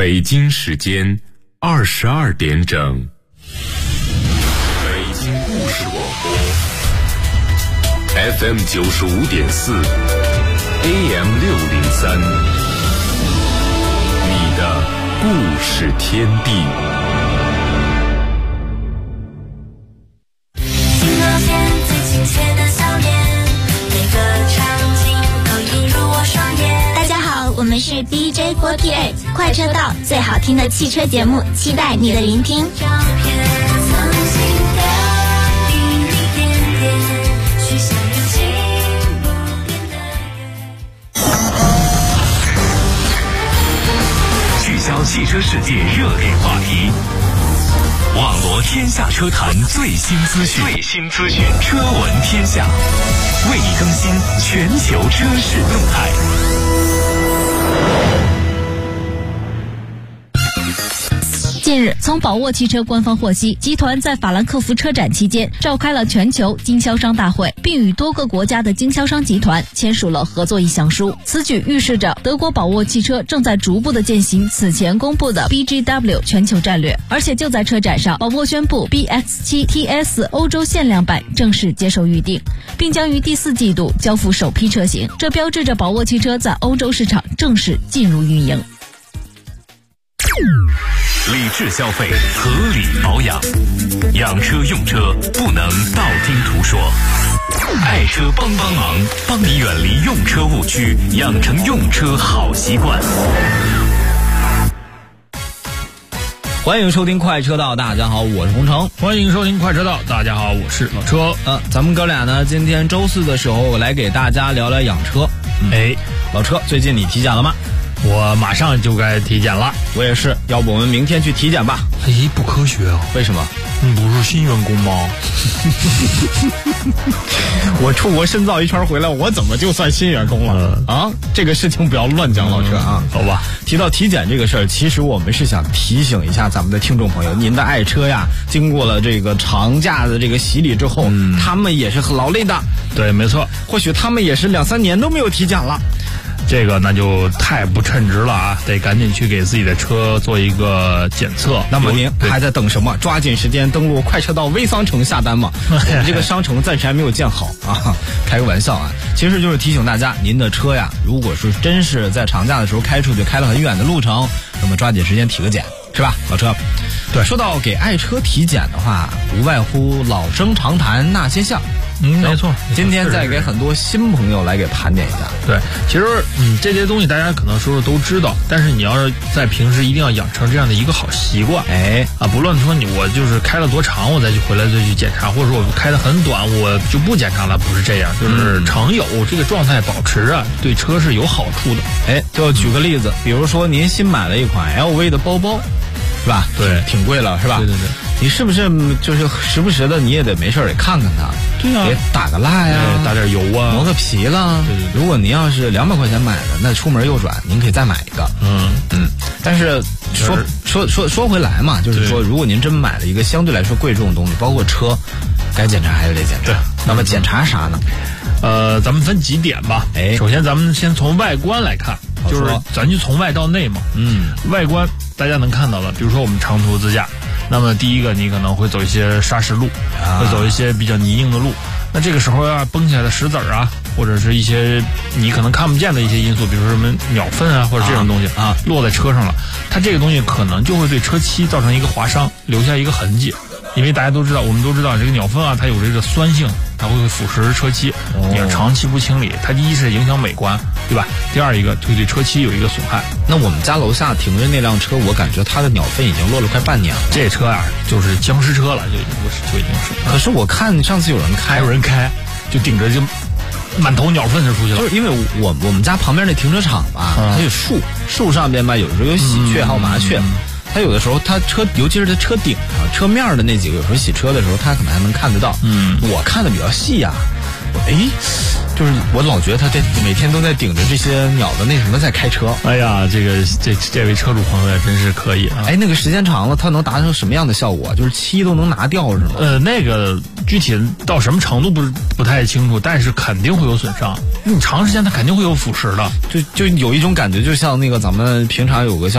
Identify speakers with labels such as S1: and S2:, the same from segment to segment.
S1: 北京时间22点整，北京故事广播 FM 95.4 AM 603，你的故事天地。
S2: 听到见最亲切的笑脸，每个场景都映入我双眼。
S3: 大家好，我们是 DJ48 快车道，最好听的汽车节目，期待你的聆听。
S2: 照片曾经的滴滴点点，许下有情不变的
S4: 聚焦汽车世界热点话题，网罗天下车坛最新资讯，车闻天下，为你更新全球车市动态。
S5: 近日，从宝沃汽车官方获悉，集团在法兰克福车展期间召开了全球经销商大会，并与多个国家的经销商集团签署了合作意向书。此举预示着德国宝沃汽车正在逐步地践行此前公布的 BGW 全球战略。而且就在车展上，宝沃宣布 BX7 TS 欧洲限量版正式接受预定，并将于第4季度交付首批车型，这标志着宝沃汽车在欧洲市场正式进入运营。
S4: 理智消费，合理保养，养车用车不能道听途说。爱车帮忙，帮你远离用车误区，养成用车好习惯。
S6: 欢迎收听快车道，大家好，我是洪城。
S7: 欢迎收听快车道，大家好，我是老车。
S6: 咱们哥俩呢，今天周4的时候来给大家聊聊养车。老车，最近你体检了吗？
S7: 我马上就该体检了。
S6: 我也是，要不我们明天去体检吧？
S7: 不科学啊！
S6: 为什么？
S7: 你不是新员工吗？
S6: 我出国深造一圈回来，我怎么就算新员工了啊？这个事情不要乱讲，老车啊，
S7: 好吧。
S6: 提到体检这个事儿，其实我们是想提醒一下咱们的听众朋友，您的爱车呀，经过了这个长假的这个洗礼之后，他们也是很劳累的。
S7: 对，没错。
S6: 或许他们也是2-3年都没有体检了。
S7: 这个那就太不称职了啊！得赶紧去给自己的车做一个检测。
S6: 那么您还在等什么？抓紧时间登录快车道微商城下单嘛！这个商城暂时还没有建好啊，开个玩笑啊！其实就是提醒大家，您的车呀，如果是真是在长假的时候开出去，开了很远的路程，那么抓紧时间体个检，是吧，老车？
S7: 对，
S6: 说到给爱车体检的话，无外乎老生常谈那些项。
S7: 没错。
S6: 今天再给很多新朋友来给盘点一下。
S7: 对，其实这些东西大家可能说都知道，但是你要是在平时一定要养成这样的一个好习惯。不论说我就是开了多长，我再去回来再去检查，或者说我开得很短，我就不检查了，不是这样，就是常有这个状态保持啊，对车是有好处的。
S6: 就举个例子，比如说您新买了一款 LV 的包包，是吧？
S7: 对，
S6: 挺贵了，是吧？
S7: 对。
S6: 你是不是就是时不时的你也得没事得看看它？
S7: 对啊，
S6: 得打个蜡呀，
S7: 打点油啊，
S6: 磨个皮啦。
S7: 对。
S6: 如果您要是200块钱买的，那出门右转您可以再买一个。但是说回来嘛，就是说，如果您真买了一个相对来说贵重的东西，包括车，该检查还是得检查。
S7: 对。
S6: 那么检查啥呢？
S7: 咱们分几点吧。首先咱们先从外观来看，就是咱就从外到内嘛。外观大家能看到的，比如说我们长途自驾。那么第一个，你可能会走一些砂石路，会走一些比较泥泞的路。那这个时候要崩起来的石子儿啊，或者是一些你可能看不见的一些因素，比如说什么鸟粪啊，或者这种东西落在车上了，它这个东西可能就会对车漆造成一个划伤，留下一个痕迹。因为大家都知道，我们都知道这个鸟粪啊，它有这个酸性，它会腐蚀车漆。你要长期不清理，它第一是影响美观，对吧？第二一个会对车漆有一个损害。
S6: 那我们家楼下停着那辆车，我感觉它的鸟粪已经落了快半年了。
S7: 这车啊，就是僵尸车了，就已经是。
S6: 可是我看上次有人开，
S7: 就顶着就满头鸟粪就出去了。
S6: 就是因为我们家旁边那停车场吧，它有树上边吧，有时候有喜鹊还有麻雀。它有的时候，它车，尤其是它车顶上、车面的那几个，有时候洗车的时候，它可能还能看得到。我看的比较细呀。就是我老觉得他每天都在顶着这些鸟的那什么在开车。
S7: 哎呀，这位车主朋友也真是可以啊！
S6: 那个时间长了，它能达成什么样的效果？就是漆都能拿掉是吗？
S7: 那个具体到什么程度不太清楚，但是肯定会有损伤。你长时间它肯定会有腐蚀的。
S6: 就有一种感觉，就像那个咱们平常有个像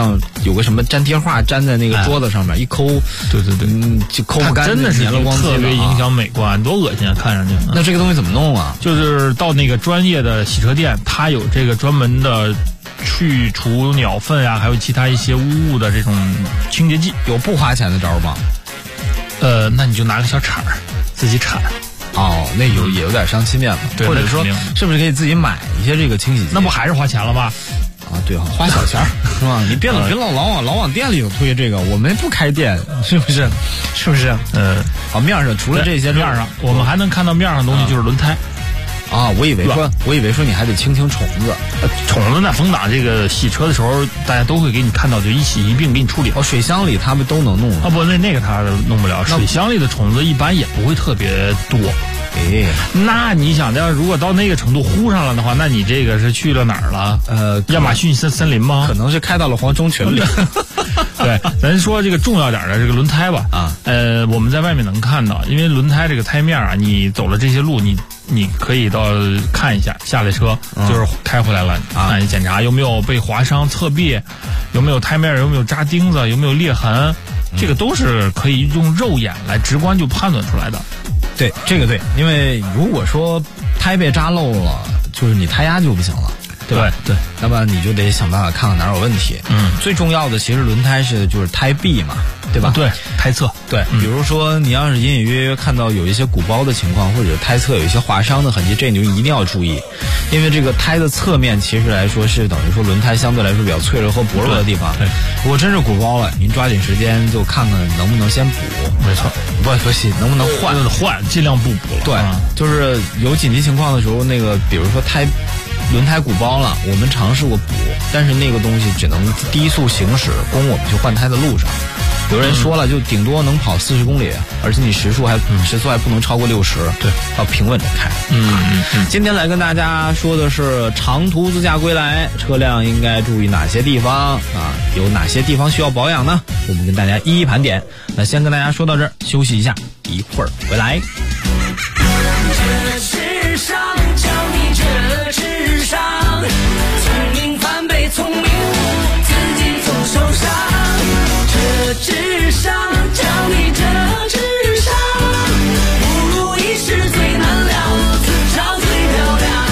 S6: 有个什么粘贴画粘在那个桌子上面，一抠，
S7: 对，
S6: 就抠不干，
S7: 真的是
S6: 粘了光
S7: 特别影响美观，多恶心啊！看上去。
S6: 那这个东西怎么弄啊？
S7: 就是到那个专业的洗车店，它有这个专门的去除鸟粪啊，还有其他一些污物的这种清洁剂。
S6: 有不花钱的招吗？
S7: 那你就拿个小铲儿自己铲。
S6: 哦，那也有点伤漆面了。
S7: 对，
S6: 或者说是不是可以自己买一些这个清洗剂？
S7: 那不还是花钱了吗？
S6: 啊，对啊，花小钱是吧？你别老往店里头推这个，我们不开店，是不是？是不是？面上除了这些，
S7: 面上我们还能看到面上的东西就是轮胎。
S6: 啊，我以为说你还得清虫子，
S7: 虫子呢，风挡这个洗车的时候，大家都会给你看到，就一起一并给你处理。
S6: 水箱里他们都能弄啊？
S7: 不，那个他弄不了。水箱里的虫子一般也不会特别多。那你想要如果到那个程度呼上了的话，那你这个是去了哪儿了？亚马逊森林吗？
S6: 可能是开到了黄忠群里。
S7: 对，咱说这个重要点的这个轮胎吧。我们在外面能看到，因为轮胎这个胎面啊，你走了这些路，你可以到看一下，下来车就是开回来了啊，你检查有没有被划伤、侧壁，有没有胎面，有没有扎钉子，有没有裂痕，这个都是可以用肉眼来直观就判断出来的。
S6: 对，这个对，因为如果说胎被扎漏了，就是你胎压就不行了。对吧？
S7: 对，
S6: 那么你就得想办法看看哪儿有问题。最重要的其实轮胎就是胎壁嘛，对吧？
S7: 对，胎侧。
S6: 对，比如说你要是隐隐约约看到有一些鼓包的情况，或者胎侧有一些划伤的痕迹，这你就一定要注意，因为这个胎的侧面其实来说是等于说轮胎相对来说比较脆弱和薄弱的地方。
S7: 对，
S6: 如果真是鼓包了，您抓紧时间就看看能不能先补。
S7: 没错，
S6: 不行，能不能换，
S7: 尽量不补了。
S6: 对，就是有紧急情况的时候，那个比如说轮胎鼓包了，我们尝试过补，但是那个东西只能低速行驶，供我们去换胎的路上。有人说了，就顶多能跑40公里，而且你时速还不能超过60，
S7: 对，
S6: 要平稳着开。今天来跟大家说的是长途自驾归来，车辆应该注意哪些地方啊？有哪些地方需要保养呢？我们跟大家一一盘点。那先跟大家说到这儿，休息一下，一会儿回来。
S2: 这世上教你这智商，聪明反被聪明误，自己总受伤。这智商教你这智商，不如意事最难料，自嘲最漂亮。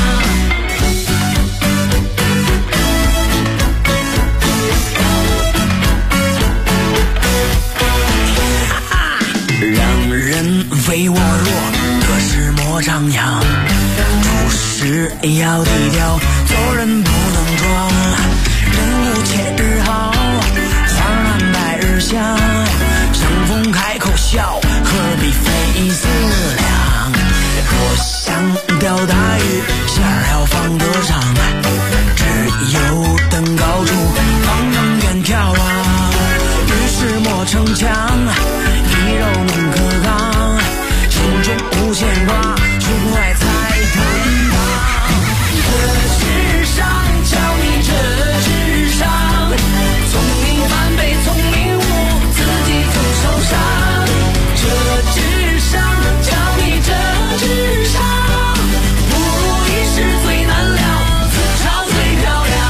S2: 让人唯我弱，可是莫张扬。处事要低调，做人不能装。人无千日好，花难百日香。相逢开口笑，何必费思量？若想钓大鱼，线儿要放得长。只有登高处，方能远眺啊。遇事莫逞强，一柔能克刚。心中无牵挂，胸怀才坦荡。这世上教你这智商，聪明反被聪明误，自己总受伤。这智商教你这智商，不如意事最难料，自嘲最漂亮。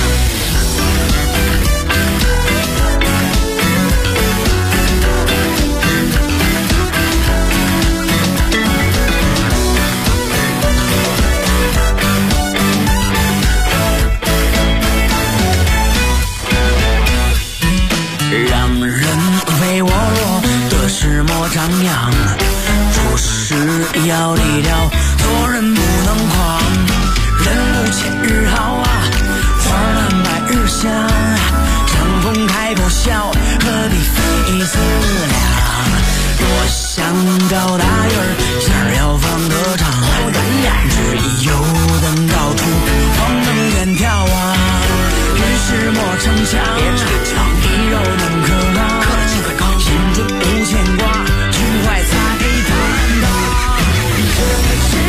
S2: 让人唯我弱，得失莫张扬。处事要低调，做人不能狂。人无千日好啊，花难百日香。相逢开口笑，何必费思量？若想钓大鱼儿，线儿要放得长。只有登高处，方能远眺啊。遇事莫逞强，一柔能克刚，心中无牵挂，胸怀才坦荡。这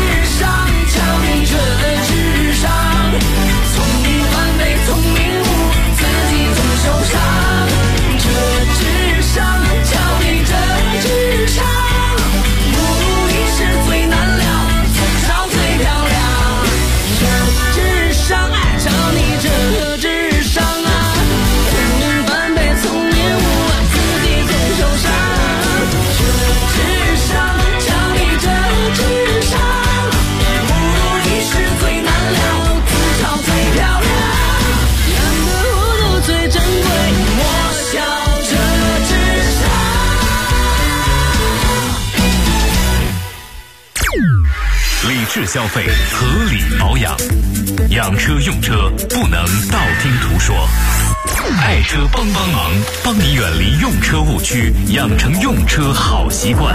S4: 适消费，合理保养。养车用车不能道听途说，爱车帮忙，帮你远离用车误区，养成用车好习惯。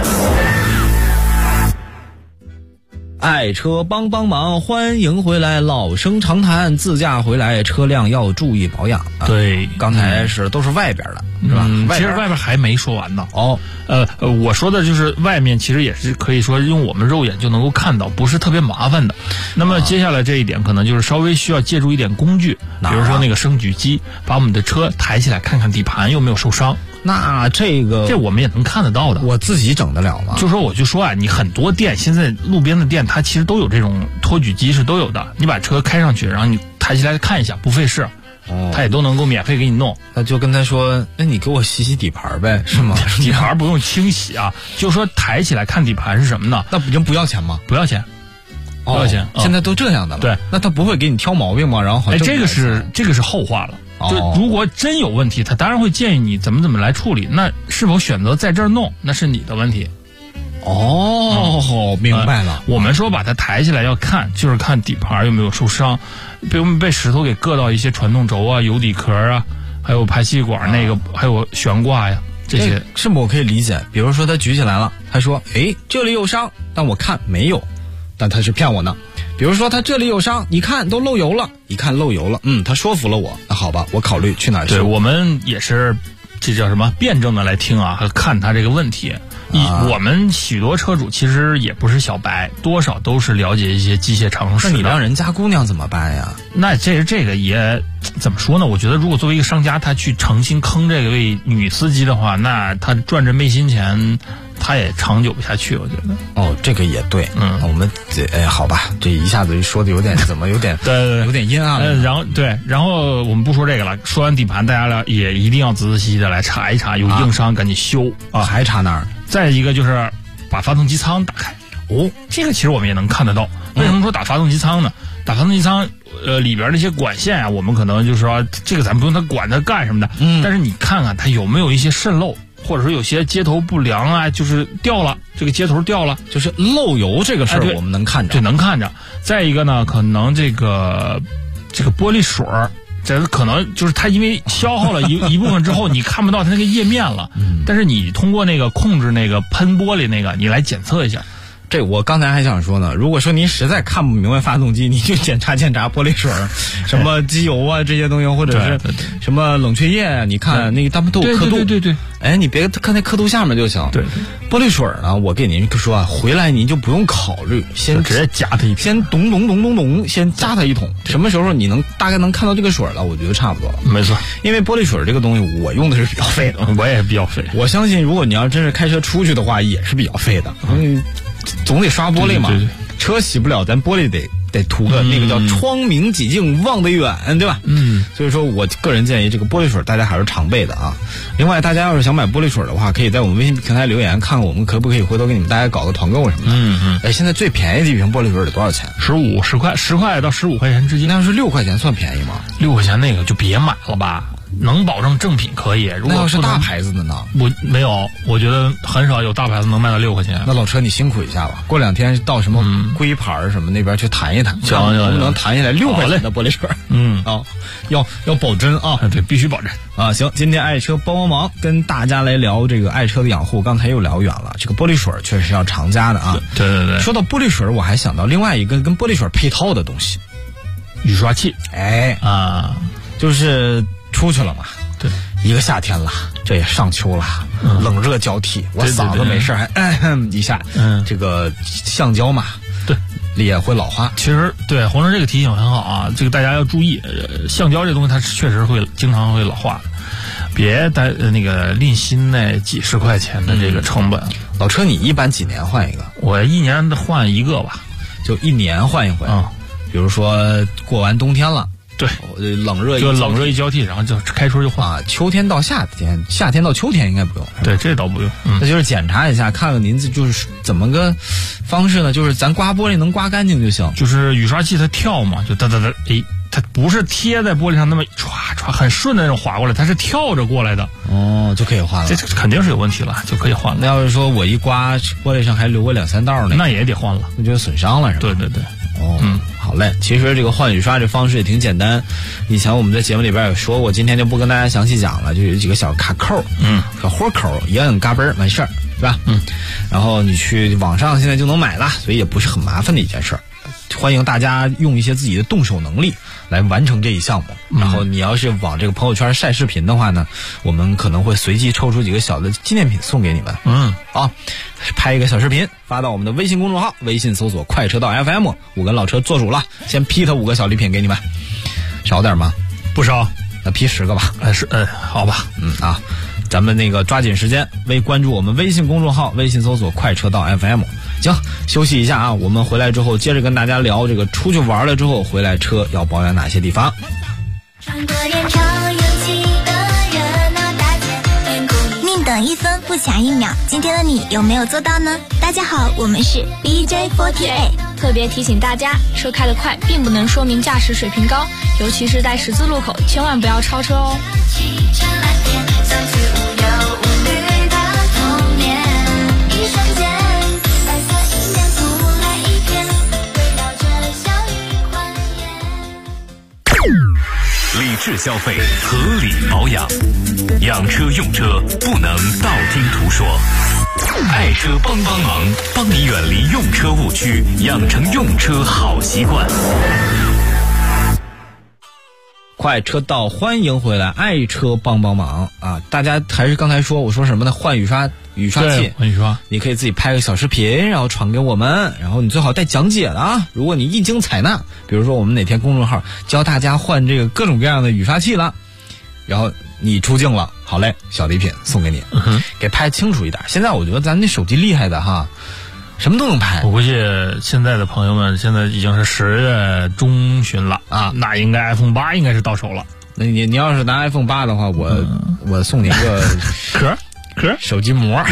S6: 爱车帮忙，欢迎回来，老生常谈，自驾回来车辆要注意保养。
S7: 对，
S6: 刚才都是外边的，是吧？
S7: 其实外边还没说完呢。
S6: 哦，
S7: 我说的就是外面，其实也是可以说用我们肉眼就能够看到，不是特别麻烦的。那么接下来这一点可能就是稍微需要借助一点工具，比如说那个升举机，把我们的车抬起来，看看底盘有没有受伤。
S6: 那这
S7: 我们也能看得到的，
S6: 我自己整得了吗？
S7: 我就说啊，你很多店现在路边的店，它其实都有这种托举机是都有的。你把车开上去，然后你抬起来看一下，不费事，它也都能够免费给你弄。
S6: 那就跟他说，那你给我洗洗底盘呗，是吗？
S7: 底盘不用清洗啊，就说抬起来看底盘是什么呢？
S6: 那不要钱吗？
S7: 不要钱，不要钱。
S6: 现在都这样的了。
S7: 对，
S6: 那他不会给你挑毛病吗？然后好像
S7: 这个是后话了。就如果真有问题，他当然会建议你怎么来处理。那是否选择在这儿弄，那是你的问题。
S6: 明白了。
S7: 我们说把它抬起来要看，就是看底盘有没有受伤，被石头给硌到一些传动轴啊、油底壳啊，还有排气管那个，还有悬挂呀，这些
S6: 是不是我可以理解？比如说他举起来了，他说：“哎，这里有伤，但我看没有。”但他是骗我呢。比如说他这里有伤，你看都漏油了，一看漏油了，他说服了我，那好吧，我考虑去哪儿修。
S7: 对，我们也是这叫什么辩证的来听啊和看他这个问题。我们许多车主其实也不是小白，多少都是了解一些机械常识的。
S6: 那你让人家姑娘怎么办呀？
S7: 那这个也怎么说呢？我觉得如果作为一个商家，他去诚心坑这位女司机的话，那他赚这昧心钱，他也长久不下去。我觉得
S6: 这个也对。我们好吧，这一下子说的有点怎么有点
S7: 对
S6: 有点阴暗了。
S7: 然后我们不说这个了，说完底盘，大家也一定要仔仔细细的来查一查，有硬伤赶紧修啊。
S6: 还查哪儿？
S7: 再一个就是把发动机舱打开。这个其实我们也能看得到。为什么说打发动机舱呢？打发动机舱里边那些管线啊，我们可能就是说这个咱不用它管它干什么的，但是你看看它有没有一些渗漏，或者说有些接头不良啊，就是掉了，这个接头掉了，
S6: 就是漏油这个事儿我们能看着。
S7: 对，能看着。再一个呢，可能这个玻璃水儿，这可能就是它因为消耗了一部分之后，你看不到它那个页面了，但是你通过那个控制那个喷玻璃那个，你来检测一下。
S6: 这我刚才还想说呢，如果说您实在看不明白发动机，你就检查玻璃水，什么机油啊这些东西，或者是什么冷却液啊，你看那个他们都有刻度。
S7: 对。
S6: 你别看那刻度下面就行。对。玻璃水呢，我给您说啊，回来您就不用考虑，先
S7: 直接加它一桶，
S6: 先咚，先加它一桶。什么时候你大概能看到这个水了？我觉得差不多了。
S7: 没错。因
S6: 为玻璃水这个东西，我用的是比较费的。
S7: 我也比较费。
S6: 我相信，如果你要真是开车出去的话，也是比较费的。总得刷玻璃嘛，
S7: 对，
S6: 车洗不了，咱玻璃得涂个那个叫窗明几净望得远，对吧？所以说我个人建议这个玻璃水大家还是常备的啊。另外，大家要是想买玻璃水的话，可以在我们微信平台留言，看看我们可不可以回头给你们大家搞个团购什么的。现在最便宜的一瓶玻璃水得多少钱？10块到15块钱之间。 那要是6块钱算便宜吗
S7: ？6块钱那个就别买了吧。能保证正品可以，如果
S6: 要是大牌子的呢？
S7: 没有，我觉得很少有大牌子能卖到6块钱。
S6: 那老车你辛苦一下吧，过2天到什么龟牌什么那边去谈一谈，能不能谈下来6块钱的玻璃水？要保真啊！
S7: 对，必须保真
S6: 啊！行，今天爱车帮忙跟大家来聊这个爱车的养护，刚才又聊远了。这个玻璃水确实要常加的啊。
S7: 对。
S6: 说到玻璃水，我还想到另外一个跟玻璃水配套的东西，
S7: 雨刷器。
S6: 就是出去了嘛，
S7: 对，
S6: 一个夏天了，这也上秋了，冷热交替，我嗓子没事还一下，这个橡胶嘛，
S7: 对，
S6: 也会老化。
S7: 其实对红人这个提醒很好啊，这个大家要注意，橡胶这东西它确实会经常会老化的，别那个吝惜那几十块钱的这个成本。
S6: 老车你一般几年换一个？
S7: 我1年换一个吧，
S6: 就1年换一回。比如说过完冬天了。
S7: 对，冷热一交替，然后就开春就换。
S6: 秋天到夏天，夏天到秋天应该不用。
S7: 对，这倒不用。
S6: 那就是检查一下，看看您就是怎么个方式呢？就是咱刮玻璃能刮干净就行。
S7: 就是雨刷器它跳嘛，就哒哒哒， 它不是贴在玻璃上那么唰唰很顺的那种划过来，它是跳着过来的。
S6: 哦，就可以换了。
S7: 这肯定是有问题了，就可以换了。
S6: 那要是说我一刮玻璃上还留个2-3道呢，
S7: 那也得换了，
S6: 那就损伤了是吧？
S7: 对对对。
S6: 哦，好嘞。其实这个换雨刷这方式也挺简单，以前我们在节目里边也说过，今天就不跟大家详细讲了，就有几个小卡扣，小豁口，一摁嘎嘣完事儿，是吧？然后你去网上现在就能买了，所以也不是很麻烦的一件事儿。欢迎大家用一些自己的动手能力来完成这一项目。然后你要是往这个朋友圈晒视频的话呢，我们可能会随机抽出几个小的纪念品送给你们。拍一个小视频发到我们的微信公众号，微信搜索快车道 FM， 我跟老车做主了，先批他5个小礼品给你们。少点吗？
S7: 不少，
S6: 那批10个吧。
S7: 好吧。
S6: 咱们那个抓紧时间关注我们微信公众号，微信搜索快车道 FM。行，休息一下啊，我们回来之后接着跟大家聊这个出去玩了之后回来车要保养哪些地方。
S3: 宁等1分不抢1秒，今天的你有没有做到呢？大家好，我们是 BJ48，
S8: 特别提醒大家，车开得快并不能说明驾驶水平高，尤其是在十字路口，千万不要超车哦。
S4: 理智消费，合理保养，养车用车不能道听途说。爱车帮忙，帮你远离用车误区，养成用车好习惯。
S6: 快车道，欢迎回来，爱车帮忙啊！大家还是刚才说我说什么呢？换雨刷器，
S7: 换雨刷，
S6: 你可以自己拍个小视频，然后传给我们，然后你最好带讲解的啊！如果你一经采纳，比如说我们哪天公众号教大家换这个各种各样的雨刷器了，然后你出镜了，好嘞，小礼品送给你，给拍清楚一点。现在我觉得咱这手机厉害的哈。什么都能拍，
S7: 我估计现在的朋友们现在已经是10月中旬了啊，那应该 iPhone 8应该是到手了。
S6: 那你要是拿 iPhone 8的话，我送你一个
S7: 壳
S6: 手机膜。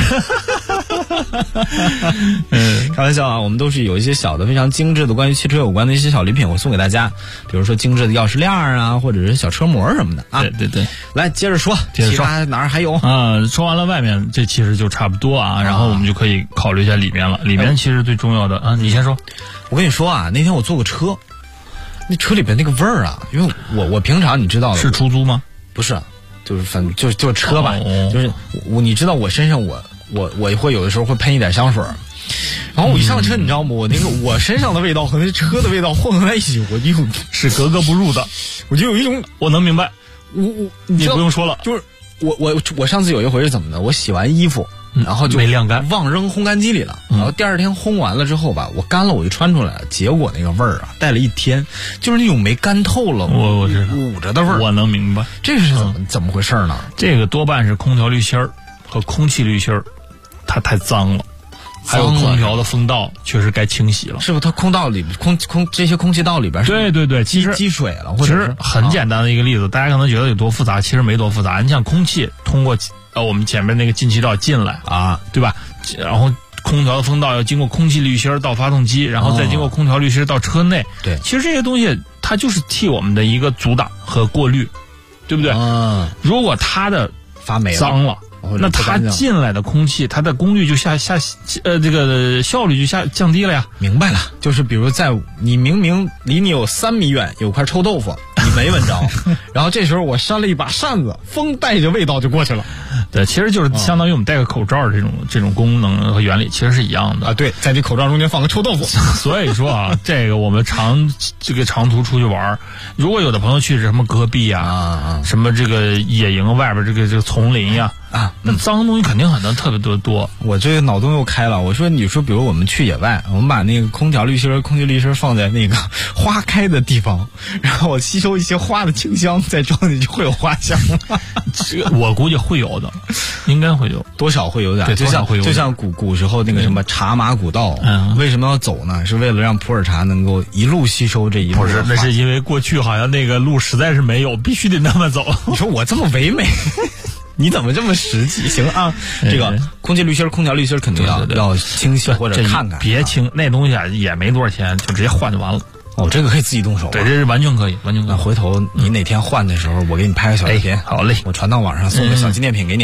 S6: 开玩笑啊，我们都是有一些小的非常精致的关于汽车有关的一些小礼品我送给大家，比如说精致的钥匙链啊，或者是小车膜什么的啊。
S7: 对对对，
S6: 来接着说，其他哪儿还有
S7: 啊？说完了外面，这其实就差不多啊，然后我们就可以考虑一下里面了。里面其实最重要的啊，你先说。
S6: 我跟你说啊，那天我坐过车，那车里边那个味儿啊，因为我平常你知道的
S7: 是出租吗？
S6: 不是，就是反正就是车吧，就是你知道我身上我会有的时候会喷一点香水，然后我一上车，你知道吗？我身上的味道和那车的味道混合在一起，我就是
S7: 格格不入的，
S6: 我就有一种
S7: 我能明白，
S6: 你
S7: 不用说了，
S6: 就是我上次有一回是怎么的？我洗完衣服，然后就
S7: 没晾干，
S6: 忘扔烘干机里了，然后第二天烘完了之后吧，我干了我就穿出来了，结果那个味儿啊，带了一天，就是那种没干透了，
S7: 我知道
S6: 捂着的味儿，
S7: 我能明白，
S6: 这是怎么回事呢？
S7: 这个多半是空调滤芯儿和空气滤芯儿，它太脏了。还有空调的风道确实该清洗了，
S6: 是不是？它空道里这些空气道里边，
S7: 对对对，其实
S6: 积水了，
S7: 其实很简单的一个例子，大家可能觉得有多复杂，其实没多复杂。你像空气通过我们前面那个进气道进来啊，对吧？然后空调的风道要经过空气滤芯到发动机，然后再经过空调滤芯到车内。
S6: 对，
S7: 其实这些东西它就是替我们的一个阻挡和过滤，对不对？如果它的
S6: 发霉了、
S7: 脏了。那它进来的空气，它的功率就这个效率就降低了呀。
S6: 明白了，就是比如你明明离你有3米远有块臭豆腐，你没闻着，然后这时候我扇了一把扇子，风带着味道就过去了。
S7: 对，其实就是相当于我们戴个口罩这种功能和原理其实是一样的
S6: 啊。对，在这口罩中间放个臭豆腐。
S7: 所以说啊，这个我们长途出去玩，如果有的朋友去什么戈壁啊，什么这个野营外边这个丛林呀。那脏东西肯定特别多。我这个脑洞又开了。你说比如我们去野外，我们把那个空气滤芯放在那个花开的地方，然后我吸收一些花的清香，再装进去就会有花香。这个我估计会有的，应该会有，多少会有点。就像古时候那个什么茶马古道，为什么要走呢？是为了让普洱茶能够一路吸收这一路。不是，那是因为过去好像那个路实在是没有，必须得那么走。你说我这么唯美。你怎么这么实际？行啊，这个空气滤芯、空调滤芯肯定要清洗或者看看。别清那东西啊，也没多少钱，就直接换就完了。
S6: 哦，这个可以自己动手。
S7: 对，这是完全可以，完全可以。
S6: 那回头你哪天换的时候，我给你拍个小视频。
S7: 好嘞，
S6: 我传到网上送个小纪念品给你。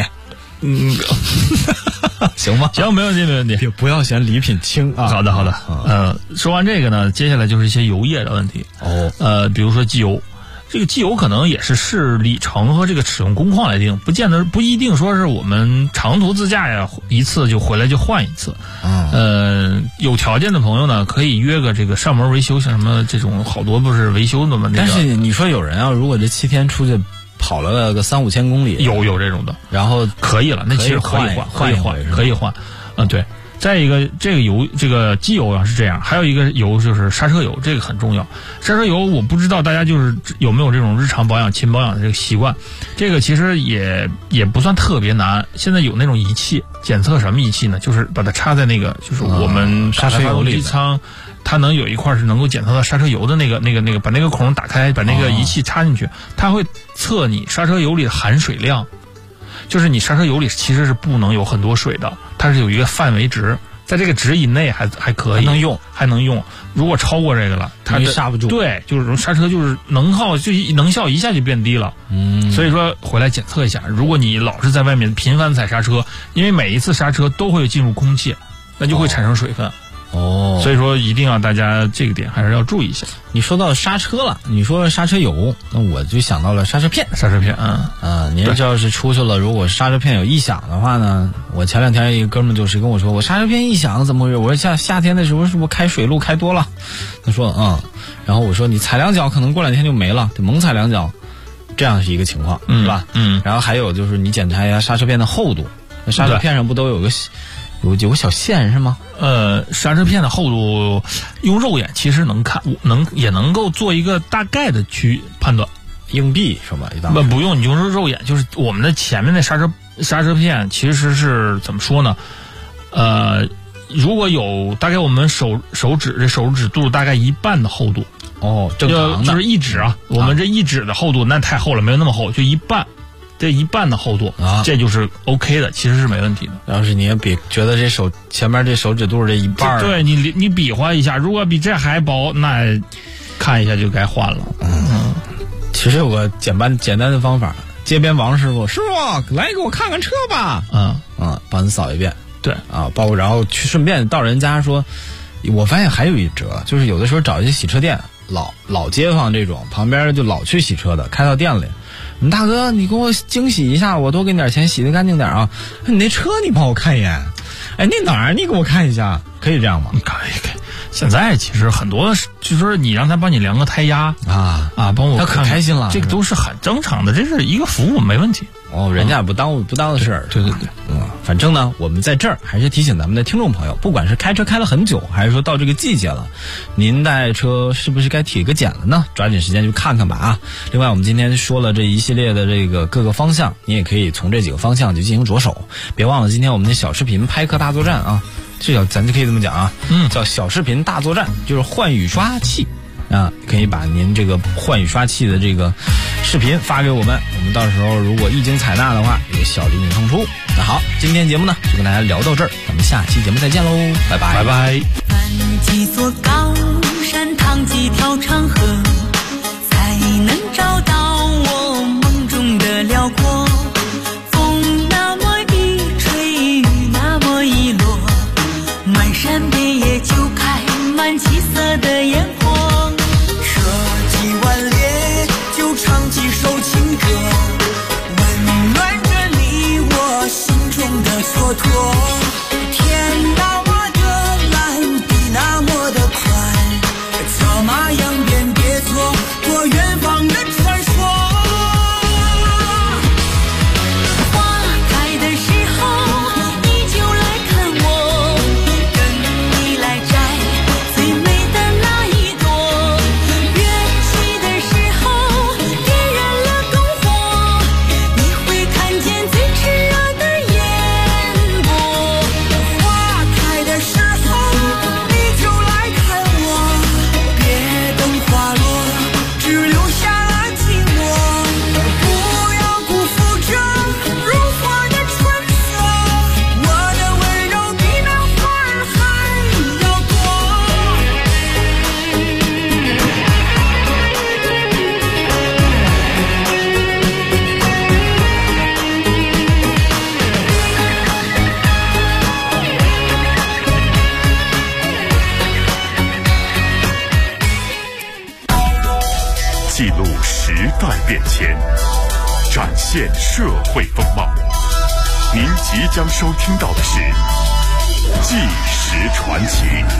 S6: 行吗？
S7: 行，没问题，没问题。
S6: 不要嫌礼品轻啊。
S7: 好的，好的。说完这个呢，接下来就是一些油液的问题。比如说机油。这个机油可能也是视里程和这个使用工况来定，不一定说是我们长途自驾呀，一次就回来就换一次。有条件的朋友呢，可以约个这个上门维修，像什么这种好多不是维修的嘛。
S6: 但是你说有人如果这7天出去跑了个3-5千公里，
S7: 有这种的，
S6: 然后
S7: 可以了，那其实可以换。对。再一个，这个机油是这样，还有一个油就是刹车油，这个很重要。刹车油我不知道大家就是有没有这种日常保养、勤保养的这个习惯，这个其实也不算特别难。现在有那种仪器检测，什么仪器呢？就是把它插在那个，就是我们
S6: 刹车油里
S7: 舱，它能有一块是能够检测到刹车油的那个，把那个孔打开，把那个仪器插进去，它会测你刹车油里的含水量。就是你刹车油里其实是不能有很多水的，它是有一个范围值，在这个值以内还可以，还能用。如果超过这个了，它
S6: 刹不住。
S7: 对，就是刹车就是能效一下就变低了。所以说回来检测一下，如果你老是在外面频繁踩刹车，因为每一次刹车都会进入空气，那就会产生水分。所以说一定要大家这个点还是要注意一下。
S6: 你说到刹车了，你说刹车油，那我就想到了刹车片。您这要是出去了，如果刹车片有异响的话呢，我前2天一个哥们就是跟我说，我刹车片异响怎么回事？我说夏天的时候是不是开水路开多了？他说然后我说你踩2脚可能过2天就没了，得猛踩2脚，这样是一个情况，是吧？然后还有就是你检查一下刹车片的厚度，那刹车片上不都有个小线是吗？
S7: 刹车片的厚度用肉眼其实能看，也能够做一个大概的去判断。
S6: 硬币是吧？
S7: 不用，你就是肉眼，就是我们的前面的刹车片其实是怎么说呢？如果有大概我们手指肚大概1半的厚度。
S6: 正常的
S7: 就是1指啊，我们这1指的厚度那太厚了，没有那么厚，就1半。这1半的厚度这就是 OK 的，其实是没问题的。
S6: 要是你也觉得前面这手指肚这1半，
S7: 对你比划一下，如果比这还薄，那看一下就该换了。
S6: 其实有个简单的方法，街边王师傅来给我看看车吧。帮你扫一遍。
S7: 对
S6: 然后顺便到人家说，我发现还有一辙，就是有的时候找一些洗车店，老街坊这种旁边就老去洗车的，开到店里。大哥，你给我清洗一下，我多给你点钱，洗得干净点啊！你那车你帮我看一眼，那哪儿你给我看一下，可以这样吗？
S7: 可以。现在其实很多就是说你让他帮你量个胎压帮我看，
S6: 他可开心了，
S7: 这个都是很正常的，这是一个服务，没问题。
S6: 人家不耽误的事儿。
S7: 对。
S6: 反正呢，我们在这儿还是提醒咱们的听众朋友，不管是开车开了很久，还是说到这个季节了，您带车是不是该体个检了呢？抓紧时间去看看吧啊！另外，我们今天说了这一系列的这个各个方向，你也可以从这几个方向去进行着手。别忘了今天我们的小视频拍客大作战啊，咱就可以这么讲啊，叫小视频大作战，就是换雨刷器。可以把您这个换雨刷器的这个视频发给我们到时候如果一经采纳的话，有小礼品送出。那好，今天节目呢就跟大家聊到这儿，咱们下期节目再见喽，拜拜。
S7: 翻
S2: 几座高山，趟几条长河，才能找到我梦中的辽阔。风那么一吹，雨那么一落，漫山遍野就开满七色的烟火。唱几首情歌，温暖着你我心中的蹉跎。天那么的蓝，地那么的宽，策马扬鞭别
S1: 记录时代变迁，展现社会风貌。您即将收听到的是《纪实传奇》。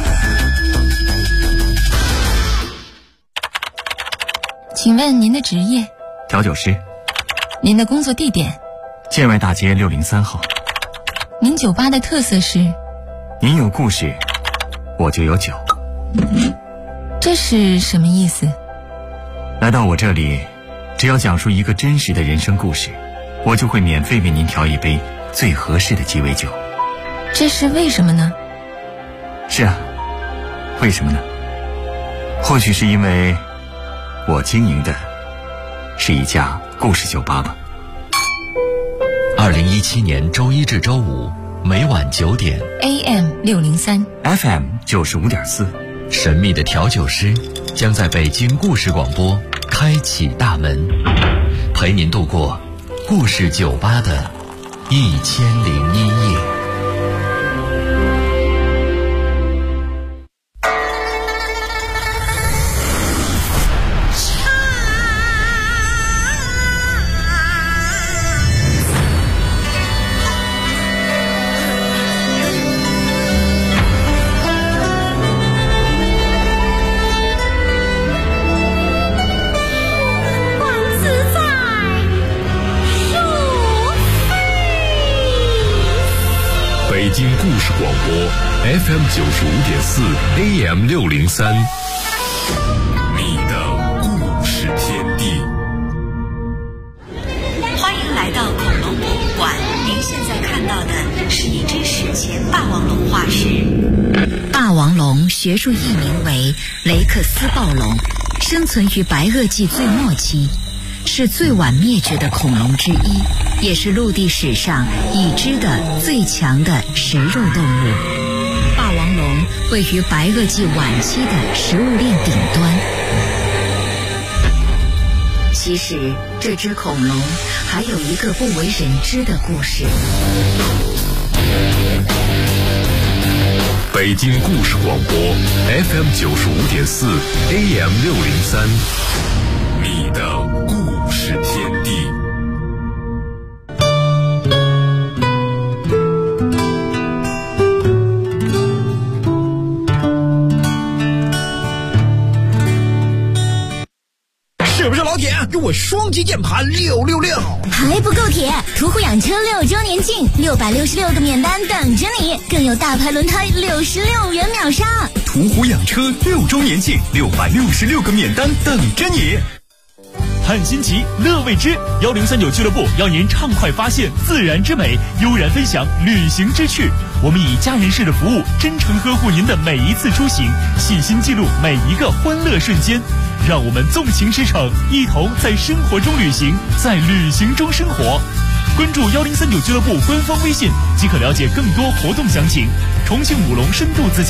S9: 请问您的职业？
S10: 调酒师。
S9: 您的工作地点？
S10: 建外大街603号。
S9: 您酒吧的特色是？
S10: 您有故事，我就有酒。
S9: 这是什么意思？
S10: 来到我这里，只要讲述一个真实的人生故事，我就会免费为您调一杯最合适的鸡尾酒。
S9: 这是为什么呢？
S10: 是啊，为什么呢？或许是因为我经营的是一家故事酒吧吧。
S4: 2017年周一至周五每晚9点
S9: AM 603
S10: FM 95.4，
S4: 神秘的调酒师将在北京故事广播开启大门，陪您度过故事酒吧的1001夜。
S1: 北京故事广播 FM 95.4 AM 603，你的故事天地。
S11: 欢迎来到恐龙博物馆，您现在看到的是一只史前霸王龙化石。霸王龙学术译名为雷克斯暴龙，生存于白垩纪最末期，是最晚灭绝的恐龙之一，也是陆地史上已知的最强的食肉动物。霸王龙位于白垩纪晚期的食物链顶端。其实这只恐龙还有一个不为人知的故事。
S1: 北京故事广播 FM 95.4 AM 603，你的故事天地。
S12: 是不是老铁？给我双击键盘666！
S3: 还不够铁！途虎养车6周年庆，666个免单等着你，更有大牌轮胎66元秒杀。
S12: 途虎养车6周年庆，666个免单等着你。
S13: 看新奇，乐未知，1039俱乐部邀您畅快发现自然之美，悠然分享旅行之趣。我们以家人式的服务，真诚呵护您的每一次出行，细心记录每一个欢乐瞬间。让我们纵情驰骋，一同在生活中旅行，在旅行中生活。关注1039俱乐部官方微信即可了解更多活动详情。重庆武隆深度自驾